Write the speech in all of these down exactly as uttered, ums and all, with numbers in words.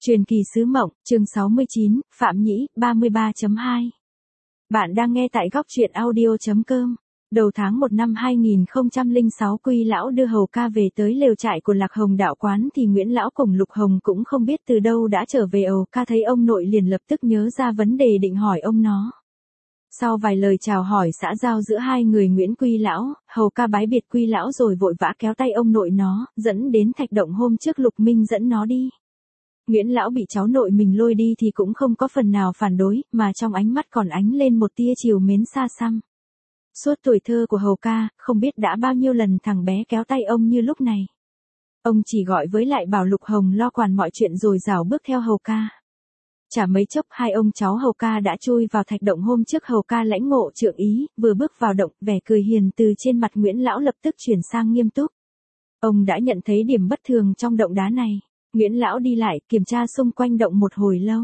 Truyền kỳ sứ mộng, chương sáu mươi chín, Phạm Nhĩ, ba mươi ba chấm hai. Bạn đang nghe tại góc truyện audio.com. Đầu tháng một năm hai nghìn không trăm lẻ sáu, Quy lão đưa Hầu ca về tới lều trại của Lạc Hồng đạo quán thì Nguyễn lão cùng Lục Hồng cũng không biết từ đâu đã trở về. Hầu ca thấy ông nội liền lập tức nhớ ra vấn đề định hỏi ông nó. Sau vài lời chào hỏi xã giao giữa hai người Nguyễn Quy lão, Hầu ca bái biệt Quy lão rồi vội vã kéo tay ông nội nó, dẫn đến thạch động hôm trước Lục Minh dẫn nó đi. Nguyễn lão bị cháu nội mình lôi đi thì cũng không có phần nào phản đối, mà trong ánh mắt còn ánh lên một tia trìu mến xa xăm. Suốt tuổi thơ của Hầu ca, không biết đã bao nhiêu lần thằng bé kéo tay ông như lúc này. Ông chỉ gọi với lại bảo Lục Hồng lo quản mọi chuyện rồi rảo bước theo Hầu ca. Chả mấy chốc hai ông cháu Hầu ca đã chui vào thạch động hôm trước. Hầu ca lãnh ngộ trượng ý, vừa bước vào động, vẻ cười hiền từ trên mặt Nguyễn lão lập tức chuyển sang nghiêm túc. Ông đã nhận thấy điểm bất thường trong động đá này. Nguyễn lão đi lại, kiểm tra xung quanh động một hồi lâu.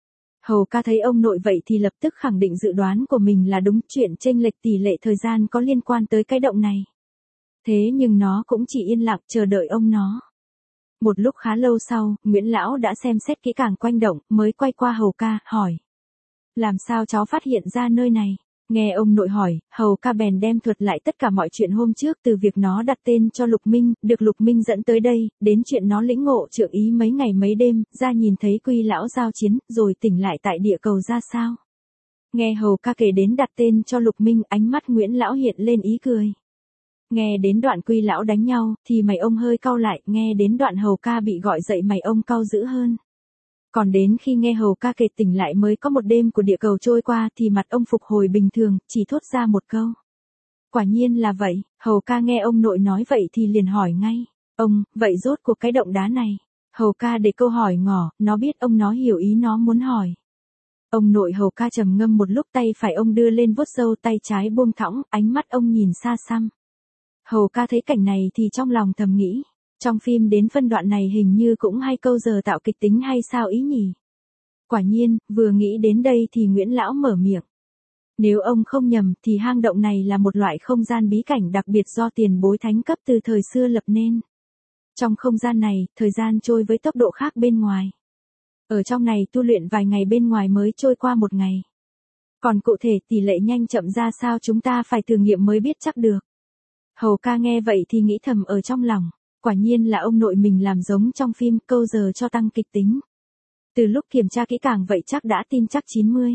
Hầu ca thấy ông nội vậy thì lập tức khẳng định dự đoán của mình là đúng, chuyện chênh lệch tỷ lệ thời gian có liên quan tới cái động này. Thế nhưng nó cũng chỉ yên lặng chờ đợi ông nó. Một lúc khá lâu sau, Nguyễn lão đã xem xét kỹ càng quanh động, mới quay qua Hầu ca, hỏi. Làm sao cháu phát hiện ra nơi này? Nghe ông nội hỏi, Hầu ca bèn đem thuật lại tất cả mọi chuyện hôm trước, từ việc nó đặt tên cho Lục Minh, được Lục Minh dẫn tới đây, đến chuyện nó lĩnh ngộ trượng ý mấy ngày mấy đêm, ra nhìn thấy Quy lão giao chiến, rồi tỉnh lại tại địa cầu ra sao. Nghe Hầu ca kể đến đặt tên cho Lục Minh, ánh mắt Nguyễn lão hiện lên ý cười. Nghe đến đoạn Quy lão đánh nhau, thì mày ông hơi cau lại, nghe đến đoạn Hầu ca bị gọi dậy mày ông cau dữ hơn. Còn đến khi nghe Hầu ca kể tỉnh lại mới có một đêm của địa cầu trôi qua thì mặt ông phục hồi bình thường, chỉ thốt ra một câu. Quả nhiên là vậy. Hầu ca nghe ông nội nói vậy thì liền hỏi ngay. Ông, vậy rốt cuộc cái động đá này? Hầu ca để câu hỏi ngỏ, nó biết ông nó hiểu ý nó muốn hỏi. Ông nội Hầu ca trầm ngâm một lúc, tay phải ông đưa lên vuốt râu, tay trái buông thõng, ánh mắt ông nhìn xa xăm. Hầu ca thấy cảnh này thì trong lòng thầm nghĩ. Trong phim đến phân đoạn này hình như cũng hay câu giờ tạo kịch tính hay sao ý nhỉ? Quả nhiên, vừa nghĩ đến đây thì Nguyễn lão mở miệng. Nếu ông không nhầm thì hang động này là một loại không gian bí cảnh đặc biệt do tiền bối thánh cấp từ thời xưa lập nên. Trong không gian này, thời gian trôi với tốc độ khác bên ngoài. Ở trong này tu luyện vài ngày bên ngoài mới trôi qua một ngày. Còn cụ thể tỷ lệ nhanh chậm ra sao chúng ta phải thử nghiệm mới biết chắc được. Hầu ca nghe vậy thì nghĩ thầm ở trong lòng. Quả nhiên là ông nội mình làm giống trong phim, câu giờ cho tăng kịch tính. Từ lúc kiểm tra kỹ càng vậy chắc đã tin chắc chín mươi.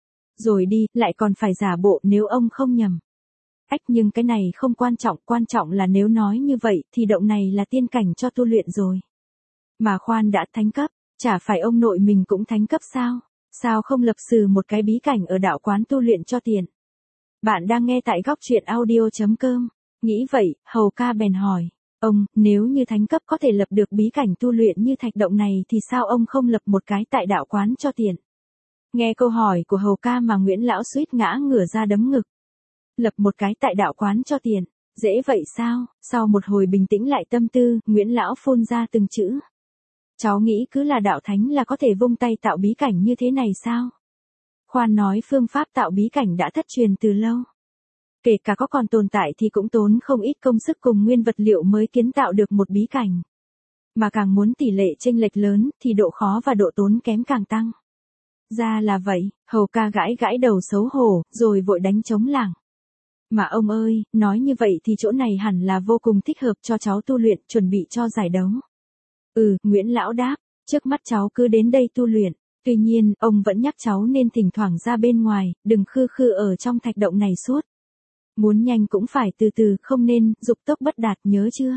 Rồi đi, lại còn phải giả bộ nếu ông không nhầm. Ách, nhưng cái này không quan trọng, quan trọng là nếu nói như vậy thì động này là tiên cảnh cho tu luyện rồi. Mà khoan đã, thánh cấp, chả phải ông nội mình cũng thánh cấp sao? Sao không lập sử một cái bí cảnh ở đạo quán tu luyện cho tiền? Bạn đang nghe tại góc truyện audio.com. Nghĩ vậy, Hầu ca bèn hỏi. Ông, nếu như thánh cấp có thể lập được bí cảnh tu luyện như thạch động này thì sao ông không lập một cái tại đạo quán cho tiện? Nghe câu hỏi của Hầu ca mà Nguyễn lão suýt ngã ngửa ra đấm ngực. Lập một cái tại đạo quán cho tiền, dễ vậy sao? Sau một hồi bình tĩnh lại tâm tư, Nguyễn lão phun ra từng chữ. Cháu nghĩ cứ là đạo thánh là có thể vung tay tạo bí cảnh như thế này sao? Khoan nói phương pháp tạo bí cảnh đã thất truyền từ lâu. Kể cả có còn tồn tại thì cũng tốn không ít công sức cùng nguyên vật liệu mới kiến tạo được một bí cảnh. Mà càng muốn tỷ lệ chênh lệch lớn thì độ khó và độ tốn kém càng tăng. Ra là vậy, Hầu ca gãi gãi đầu xấu hổ, rồi vội đánh trống lảng. Mà ông ơi, nói như vậy thì chỗ này hẳn là vô cùng thích hợp cho cháu tu luyện, chuẩn bị cho giải đấu. Ừ, Nguyễn lão đáp, trước mắt cháu cứ đến đây tu luyện. Tuy nhiên, ông vẫn nhắc cháu nên thỉnh thoảng ra bên ngoài, đừng khư khư ở trong thạch động này suốt. Muốn nhanh cũng phải từ từ, không nên dục tốc bất đạt, nhớ chưa?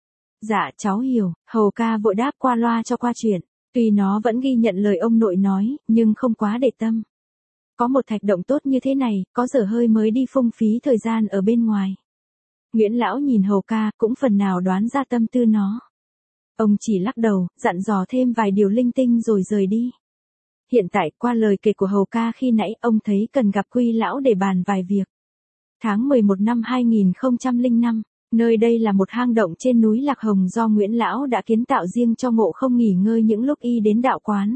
Dạ cháu hiểu. Hầu ca vội đáp qua loa cho qua chuyện. Tuy nó vẫn ghi nhận lời ông nội nói, nhưng không quá để tâm. Có một thạch động tốt như thế này, có dở hơi mới đi phung phí thời gian ở bên ngoài. Nguyễn lão nhìn Hầu ca, cũng phần nào đoán ra tâm tư nó. Ông chỉ lắc đầu, dặn dò thêm vài điều linh tinh rồi rời đi. Hiện tại, qua lời kể của Hầu ca khi nãy, ông thấy cần gặp Quy lão để bàn vài việc. Tháng mười một năm hai nghìn không trăm lẻ năm, nơi đây là một hang động trên núi Lạc Hồng do Nguyễn lão đã kiến tạo riêng cho Ngộ Không nghỉ ngơi những lúc y đến đạo quán.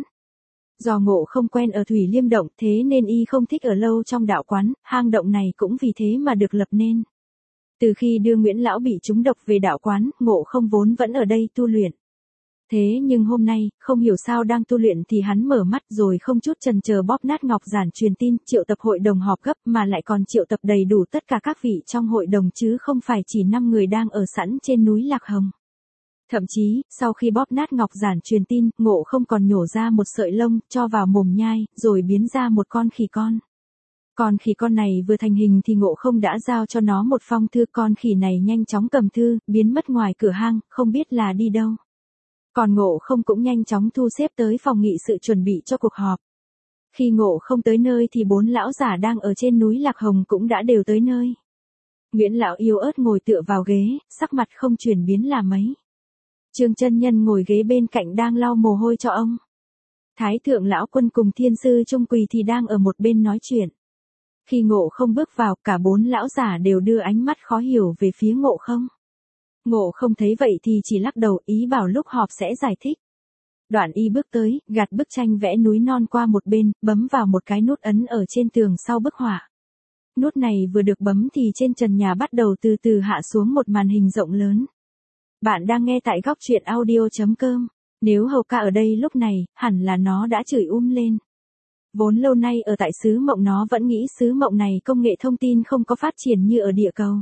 Do Ngộ Không quen ở Thủy Liêm động, thế nên y không thích ở lâu trong đạo quán, hang động này cũng vì thế mà được lập nên. Từ khi đưa Nguyễn lão bị trúng độc về đạo quán, Ngộ Không vốn vẫn ở đây tu luyện. Thế nhưng hôm nay, không hiểu sao đang tu luyện thì hắn mở mắt rồi không chút chần chờ bóp nát ngọc giản truyền tin, triệu tập hội đồng họp gấp mà lại còn triệu tập đầy đủ tất cả các vị trong hội đồng chứ không phải chỉ năm người đang ở sẵn trên núi Lạc Hồng. Thậm chí, sau khi bóp nát ngọc giản truyền tin, Ngộ không còn nhổ ra một sợi lông, cho vào mồm nhai, rồi biến ra một con khỉ con. Con khỉ con này vừa thành hình thì Ngộ không đã giao cho nó một phong thư, con khỉ này nhanh chóng cầm thư, biến mất ngoài cửa hang, không biết là đi đâu. Còn Ngộ không cũng nhanh chóng thu xếp tới phòng nghị sự chuẩn bị cho cuộc họp. Khi Ngộ không tới nơi thì bốn lão giả đang ở trên núi Lạc Hồng cũng đã đều tới nơi. Nguyễn lão yếu ớt ngồi tựa vào ghế, sắc mặt không chuyển biến là mấy. Trương chân nhân ngồi ghế bên cạnh đang lau mồ hôi cho ông. Thái thượng lão quân cùng thiên sư Trung Quỳ thì đang ở một bên nói chuyện. Khi Ngộ không bước vào, cả bốn lão giả đều đưa ánh mắt khó hiểu về phía Ngộ không. Ngộ không thấy vậy thì chỉ lắc đầu, ý bảo lúc họp sẽ giải thích. Đoạn y bước tới, gạt bức tranh vẽ núi non qua một bên, bấm vào một cái nút ấn ở trên tường sau bức họa. Nút này vừa được bấm thì trên trần nhà bắt đầu từ từ hạ xuống một màn hình rộng lớn. Bạn đang nghe tại góc truyện audio chấm com. Nếu Hầu Ca ở đây lúc này, hẳn là nó đã chửi um lên. Vốn lâu nay ở tại xứ Mộng nó vẫn nghĩ xứ Mộng này công nghệ thông tin không có phát triển như ở địa cầu.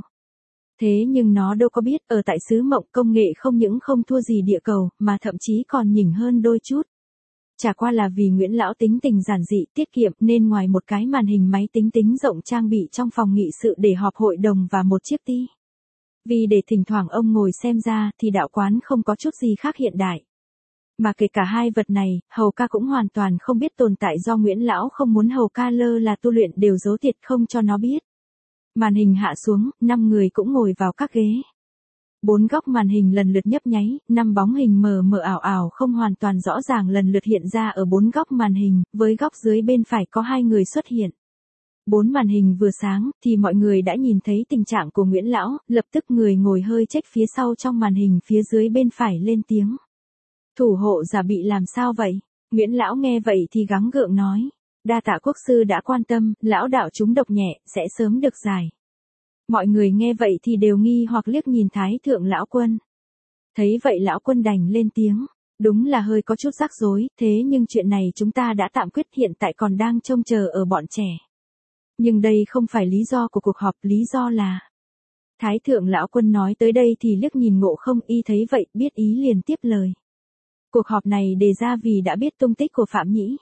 Thế nhưng nó đâu có biết, ở tại xứ Mộng công nghệ không những không thua gì địa cầu, mà thậm chí còn nhỉnh hơn đôi chút. Chả qua là vì Nguyễn lão tính tình giản dị, tiết kiệm nên ngoài một cái màn hình máy tính tính rộng trang bị trong phòng nghị sự để họp hội đồng và một chiếc ti vì để thỉnh thoảng ông ngồi xem ra thì đạo quán không có chút gì khác hiện đại. Mà kể cả hai vật này, Hầu Ca cũng hoàn toàn không biết tồn tại do Nguyễn lão không muốn Hầu Ca lơ là tu luyện đều giấu tiệt không cho nó biết. Màn hình hạ xuống, năm người cũng ngồi vào các ghế. Bốn góc màn hình lần lượt nhấp nháy, năm bóng hình mờ mờ ảo ảo không hoàn toàn rõ ràng lần lượt hiện ra ở bốn góc màn hình, với góc dưới bên phải có hai người xuất hiện. Bốn màn hình vừa sáng, thì mọi người đã nhìn thấy tình trạng của Nguyễn lão, lập tức người ngồi hơi chếch phía sau trong màn hình phía dưới bên phải lên tiếng. Thủ hộ giả bị làm sao vậy? Nguyễn lão nghe vậy thì gắng gượng nói. Đa tạ quốc sư đã quan tâm, lão đạo chúng độc nhẹ, sẽ sớm được giải. Mọi người nghe vậy thì đều nghi hoặc liếc nhìn Thái thượng lão quân. Thấy vậy lão quân đành lên tiếng. Đúng là hơi có chút rắc rối, thế nhưng chuyện này chúng ta đã tạm quyết, hiện tại còn đang trông chờ ở bọn trẻ. Nhưng đây không phải lý do của cuộc họp, lý do là... Thái thượng lão quân nói tới đây thì liếc nhìn Ngộ không, y thấy vậy, biết ý liền tiếp lời. Cuộc họp này đề ra vì đã biết tung tích của Phạm Nhĩ.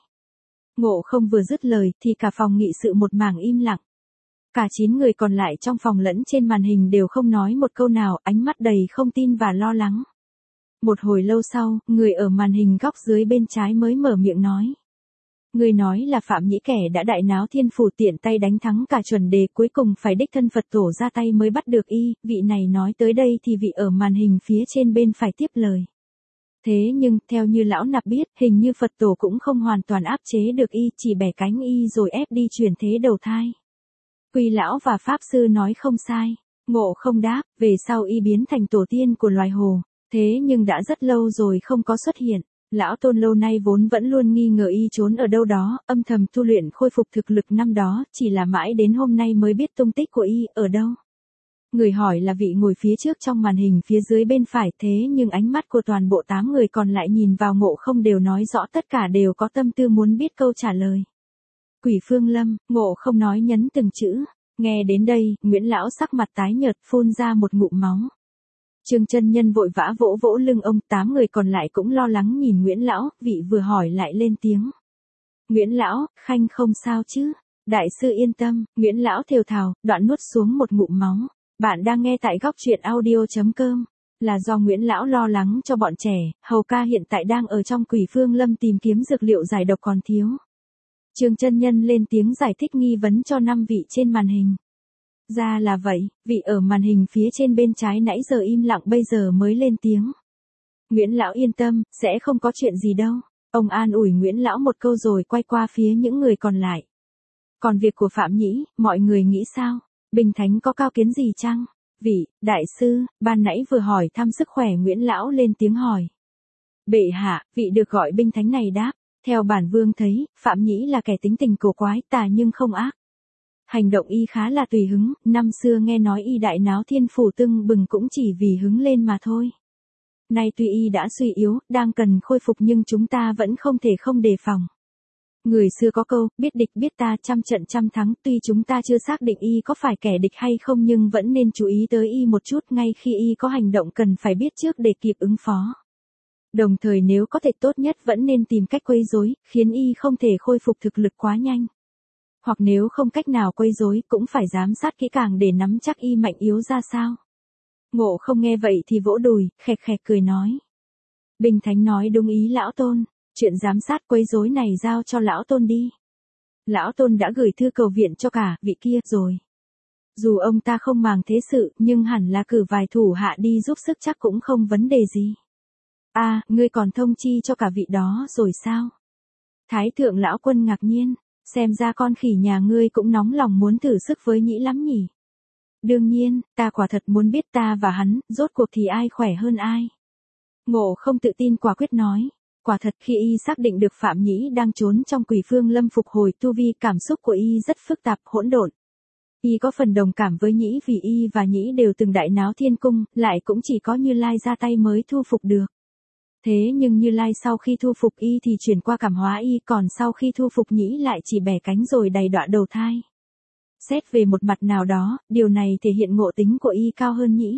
Ngộ không vừa dứt lời thì cả phòng nghị sự một mảng im lặng. Cả chín người còn lại trong phòng lẫn trên màn hình đều không nói một câu nào, ánh mắt đầy không tin và lo lắng. Một hồi lâu sau, người ở màn hình góc dưới bên trái mới mở miệng nói. Người nói là Phạm Nhĩ kẻ đã đại náo thiên phủ tiện tay đánh thắng cả chuẩn đề, cuối cùng phải đích thân Phật tổ ra tay mới bắt được y, vị này nói tới đây thì vị ở màn hình phía trên bên phải tiếp lời. Thế nhưng, theo như lão nạp biết, hình như Phật tổ cũng không hoàn toàn áp chế được y, chỉ bẻ cánh y rồi ép đi chuyển thế đầu thai. Quy lão và Pháp sư nói không sai. Ngộ không đáp, về sau y biến thành tổ tiên của loài hồ. Thế nhưng đã rất lâu rồi không có xuất hiện. Lão tôn lâu nay vốn vẫn luôn nghi ngờ y trốn ở đâu đó, âm thầm tu luyện khôi phục thực lực năm đó, chỉ là mãi đến hôm nay mới biết tung tích của y ở đâu. Người hỏi là vị ngồi phía trước trong màn hình phía dưới bên phải, thế nhưng ánh mắt của toàn bộ tám người còn lại nhìn vào Ngộ không đều nói rõ tất cả đều có tâm tư muốn biết câu trả lời. Quỷ Phương Lâm, Ngộ không nói nhấn từng chữ. Nghe đến đây, Nguyễn lão sắc mặt tái nhợt phun ra một ngụm máu. Trương chân nhân vội vã vỗ vỗ lưng ông, tám người còn lại cũng lo lắng nhìn Nguyễn lão, vị vừa hỏi lại lên tiếng. Nguyễn lão, khanh không sao chứ? Đại sư yên tâm, Nguyễn lão thều thào, đoạn nuốt xuống một ngụm máu. Bạn đang nghe tại góc truyện audio chấm com. Là do Nguyễn lão lo lắng cho bọn trẻ, Hầu Ca hiện tại đang ở trong Quỷ Phương Lâm tìm kiếm dược liệu giải độc còn thiếu. Trương chân nhân lên tiếng giải thích nghi vấn cho năm vị trên màn hình. Ra là vậy, vị ở màn hình phía trên bên trái nãy giờ im lặng bây giờ mới lên tiếng. Nguyễn lão yên tâm, sẽ không có chuyện gì đâu. Ông an ủi Nguyễn lão một câu rồi quay qua phía những người còn lại. Còn việc của Phạm Nhĩ, mọi người nghĩ sao? Bình Thánh có cao kiến gì chăng? Vị, đại sư, ban nãy vừa hỏi thăm sức khỏe Nguyễn lão lên tiếng hỏi. Bệ hạ, vị được gọi Binh Thánh này đáp. Theo bản vương thấy, Phạm Nhĩ là kẻ tính tình cổ quái tà nhưng không ác. Hành động y khá là tùy hứng, năm xưa nghe nói y đại náo thiên phủ tưng bừng cũng chỉ vì hứng lên mà thôi. Nay tuy y đã suy yếu, đang cần khôi phục nhưng chúng ta vẫn không thể không đề phòng. Người xưa có câu, biết địch biết ta trăm trận trăm thắng, tuy chúng ta chưa xác định y có phải kẻ địch hay không nhưng vẫn nên chú ý tới y một chút ngay khi y có hành động cần phải biết trước để kịp ứng phó. Đồng thời nếu có thể tốt nhất vẫn nên tìm cách quấy rối, khiến y không thể khôi phục thực lực quá nhanh. Hoặc nếu không cách nào quấy rối cũng phải giám sát kỹ càng để nắm chắc y mạnh yếu ra sao. Ngộ Không nghe vậy thì vỗ đùi, khẹt khẹt cười nói. Bình Thánh nói đúng ý lão tôn, chuyện giám sát quấy rối này giao cho lão tôn đi. Lão tôn đã gửi thư cầu viện cho cả vị kia rồi. Dù ông ta không màng thế sự nhưng hẳn là cử vài thủ hạ đi giúp sức chắc cũng không vấn đề gì. À, ngươi còn thông chi cho cả vị đó rồi sao? Thái thượng lão quân ngạc nhiên, xem ra con khỉ nhà ngươi cũng nóng lòng muốn thử sức với Nhĩ lắm nhỉ. Đương nhiên, ta quả thật muốn biết ta và hắn, rốt cuộc thì ai khỏe hơn ai. Ngộ Không tự tin quả quyết nói, quả thật khi y xác định được Phạm Nhĩ đang trốn trong Quỷ Phương Lâm phục hồi tu vi, cảm xúc của y rất phức tạp, hỗn độn. Y có phần đồng cảm với Nhĩ vì y và Nhĩ đều từng đại náo thiên cung, lại cũng chỉ có Như Lai ra tay mới thu phục được. Thế nhưng Như Lai sau khi thu phục y thì chuyển qua cảm hóa y, còn sau khi thu phục Nhĩ lại chỉ bẻ cánh rồi đầy đọa đầu thai. Xét về một mặt nào đó, điều này thể hiện ngộ tính của y cao hơn Nhĩ.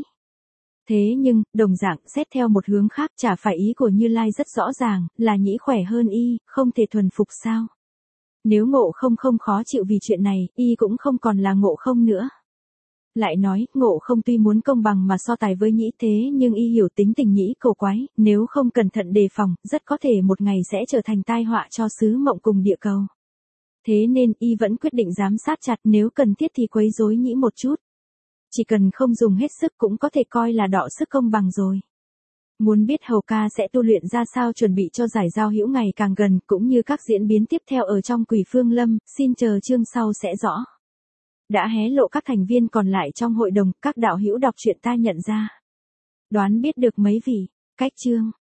Thế nhưng, đồng dạng, xét theo một hướng khác chả phải ý của Như Lai rất rõ ràng, là Nhĩ khỏe hơn y, không thể thuần phục sao. Nếu Ngộ Không không khó chịu vì chuyện này, y cũng không còn là Ngộ Không nữa. Lại nói, Ngộ Không tuy muốn công bằng mà so tài với Nhĩ thế nhưng y hiểu tính tình Nhĩ cầu quái, nếu không cẩn thận đề phòng, rất có thể một ngày sẽ trở thành tai họa cho xứ Mộng cùng địa cầu. Thế nên y vẫn quyết định giám sát chặt, nếu cần thiết thì quấy rối Nhĩ một chút. Chỉ cần không dùng hết sức cũng có thể coi là đọ sức công bằng rồi. Muốn biết Hầu ca sẽ tu luyện ra sao chuẩn bị cho giải giao hữu ngày càng gần cũng như các diễn biến tiếp theo ở trong Quỷ Phương Lâm, xin chờ chương sau sẽ rõ. Đã hé lộ các thành viên còn lại trong hội đồng, các đạo hữu đọc truyện ta nhận ra. Đoán biết được mấy vị, cách chương.